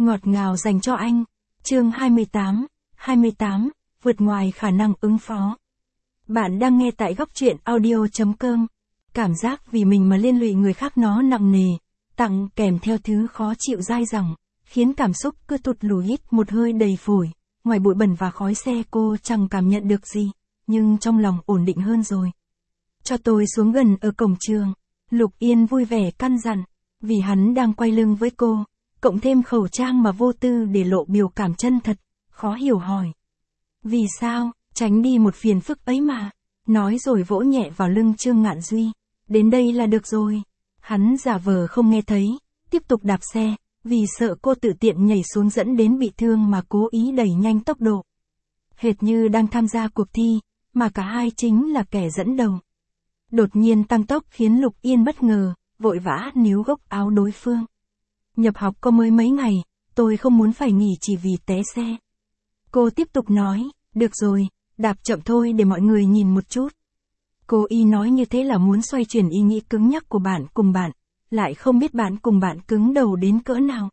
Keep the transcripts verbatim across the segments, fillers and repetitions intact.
ngọt ngào dành cho anh. Chương hai mươi tám, hai mươi tám, vượt ngoài khả năng ứng phó. Bạn đang nghe tại góc truyện audio chấm com. Cảm giác vì mình mà liên lụy người khác nó nặng nề, tặng kèm theo thứ khó chịu dai dẳng, khiến cảm xúc cứ tụt lùi hít một hơi đầy phổi. Ngoài bụi bẩn và khói xe cô chẳng cảm nhận được gì, nhưng trong lòng ổn định hơn rồi. Cho tôi xuống gần ở cổng trường, Lục Yên vui vẻ căn dặn, vì hắn đang quay lưng với cô, cộng thêm khẩu trang mà vô tư để lộ biểu cảm chân thật, khó hiểu hỏi. Vì sao, tránh đi một phiền phức ấy mà, nói rồi vỗ nhẹ vào lưng Trương Ngạn Duy, đến đây là được rồi. Hắn giả vờ không nghe thấy, tiếp tục đạp xe, vì sợ cô tự tiện nhảy xuống dẫn đến bị thương mà cố ý đẩy nhanh tốc độ. Hệt như đang tham gia cuộc thi, mà cả hai chính là kẻ dẫn đầu. Đột nhiên tăng tốc khiến Lục Yên bất ngờ, vội vã níu gốc áo đối phương. Nhập học có mới mấy ngày, tôi không muốn phải nghỉ chỉ vì té xe. Cô tiếp tục nói, được rồi, đạp chậm thôi để mọi người nhìn một chút. Cô y nói như thế là muốn xoay chuyển ý nghĩ cứng nhắc của bạn cùng bạn, lại không biết bạn cùng bạn cứng đầu đến cỡ nào.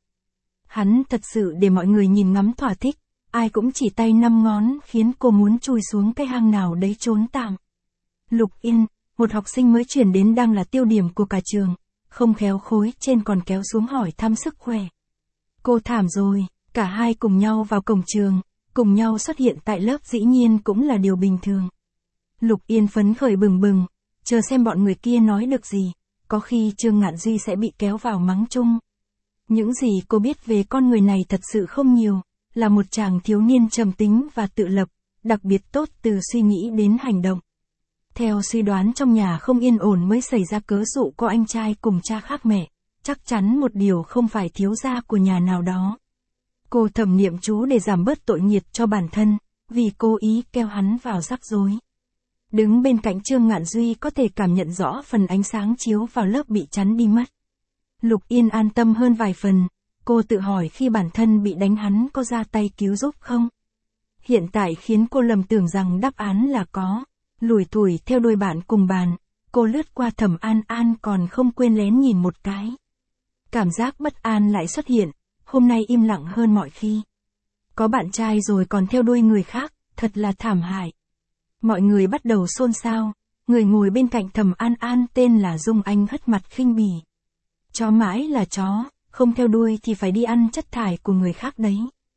Hắn thật sự để mọi người nhìn ngắm thỏa thích, ai cũng chỉ tay năm ngón khiến cô muốn chui xuống cái hang nào đấy trốn tạm. Lục Yên, một học sinh mới chuyển đến đang là tiêu điểm của cả trường, không khéo khối trên còn kéo xuống hỏi thăm sức khỏe. Cô thảm rồi, cả hai cùng nhau vào cổng trường, cùng nhau xuất hiện tại lớp dĩ nhiên cũng là điều bình thường. Lục Yên phấn khởi bừng bừng, chờ xem bọn người kia nói được gì, có khi Trương Ngạn Duy sẽ bị kéo vào mắng chung. Những gì cô biết về con người này thật sự không nhiều, là một chàng thiếu niên trầm tính và tự lập, đặc biệt tốt từ suy nghĩ đến hành động. Theo suy đoán trong nhà không yên ổn mới xảy ra cớ dụ có anh trai cùng cha khác mẹ, chắc chắn một điều không phải thiếu gia của nhà nào đó. Cô thầm niệm chú để giảm bớt tội nghiệp cho bản thân, vì cố ý kéo hắn vào rắc rối. Đứng bên cạnh Trương Ngạn Duy có thể cảm nhận rõ phần ánh sáng chiếu vào lớp bị chắn đi mất. Lục Yên an tâm hơn vài phần, cô tự hỏi khi bản thân bị đánh hắn có ra tay cứu giúp không? Hiện tại khiến cô lầm tưởng rằng đáp án là có. Lủi thủi theo đuôi bạn cùng bàn, cô lướt qua Thẩm An An còn không quên lén nhìn một cái. Cảm giác bất an lại xuất hiện, hôm nay im lặng hơn mọi khi. Có bạn trai rồi còn theo đuôi người khác, thật là thảm hại. Mọi người bắt đầu xôn xao, người ngồi bên cạnh Thẩm An An tên là Dung Anh hất mặt khinh bỉ. Chó mãi là chó, không theo đuôi thì phải đi ăn chất thải của người khác đấy.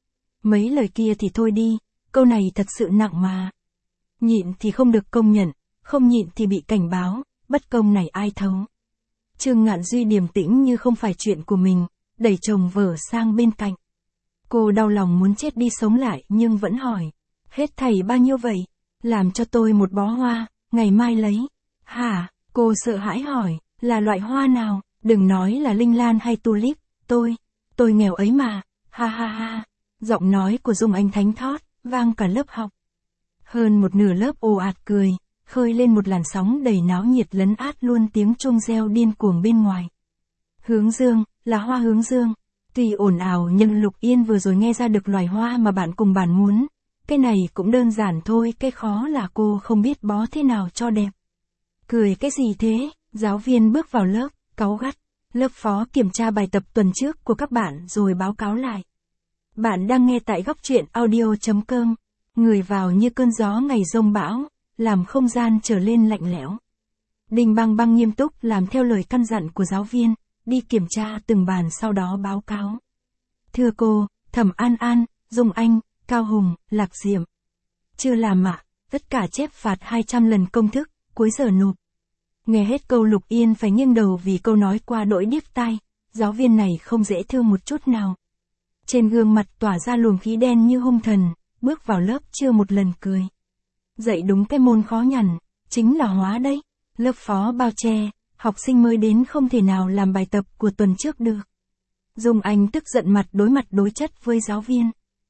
Mấy lời kia thì thôi đi, câu này thật sự nặng mà. Nhịn thì không được công nhận, không nhịn thì bị cảnh báo, bất công này ai thấu. Trương Ngạn Duy điềm tĩnh như không phải chuyện của mình, đẩy chồng vợ sang bên cạnh. Cô đau lòng muốn chết đi sống lại nhưng vẫn hỏi, hết thảy bao nhiêu vậy? Làm cho tôi một bó hoa, ngày mai lấy. Hả? Cô sợ hãi hỏi, là loại hoa nào? Đừng nói là linh lan hay tulip, tôi, tôi nghèo ấy mà, ha ha ha. Giọng nói của Dung Anh thánh thót, vang cả lớp học. Hơn một nửa lớp ồ ạt cười, khơi lên một làn sóng đầy náo nhiệt lấn át luôn tiếng chuông reo điên cuồng bên ngoài. Hướng dương, là hoa hướng dương. Tuy ồn ào nhưng Lục Yên vừa rồi nghe ra được loài hoa mà bạn cùng bạn muốn. Cái này cũng đơn giản thôi, cái khó là cô không biết bó thế nào cho đẹp. Cười cái gì thế? Giáo viên bước vào lớp, cáu gắt. Lớp phó kiểm tra bài tập tuần trước của các bạn rồi báo cáo lại. Bạn đang nghe tại góc truyện audio chấm com. Người vào như cơn gió ngày giông bão, làm không gian trở lên lạnh lẽo. Đinh Băng Băng nghiêm túc làm theo lời căn dặn của giáo viên, đi kiểm tra từng bàn sau đó báo cáo. Thưa cô, Thẩm An An, Dung Anh, Cao Hùng, Lạc Diệm. Chưa làm ạ, tất cả chép phạt hai trăm lần công thức, cuối giờ nộp. Nghe hết câu Lục Yên phải nghiêng đầu vì câu nói qua đỗi điếc tai, giáo viên này không dễ thương một chút nào. Trên gương mặt tỏa ra luồng khí đen như hung thần. Bước vào lớp chưa một lần cười. Dạy đúng cái môn khó nhằn, chính là hóa đấy. Lớp phó bao che, học sinh mới đến không thể nào làm bài tập của tuần trước được. Dung Anh tức giận mặt đối mặt đối chất với giáo viên.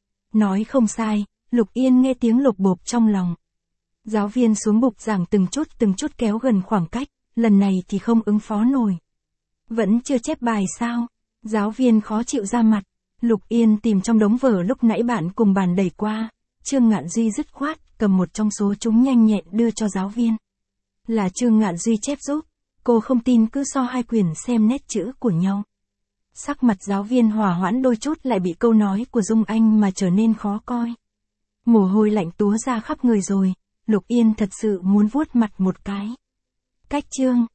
Nói không sai, Lục Yên nghe tiếng lột bộp trong lòng. Giáo viên xuống bục giảng từng chút từng chút kéo gần khoảng cách, lần này thì không ứng phó nổi. Vẫn chưa chép bài sao? Giáo viên khó chịu ra mặt. Lục Yên tìm trong đống vở lúc nãy bạn cùng bàn đẩy qua, Trương Ngạn Duy dứt khoát, cầm một trong số chúng nhanh nhẹn đưa cho giáo viên. Là Trương Ngạn Duy chép giúp, cô không tin cứ so hai quyển xem nét chữ của nhau. Sắc mặt giáo viên hỏa hoãn đôi chút lại bị câu nói của Dung Anh mà trở nên khó coi. Mồ hôi lạnh túa ra khắp người rồi, Lục Yên thật sự muốn vuốt mặt một cái. Cách chương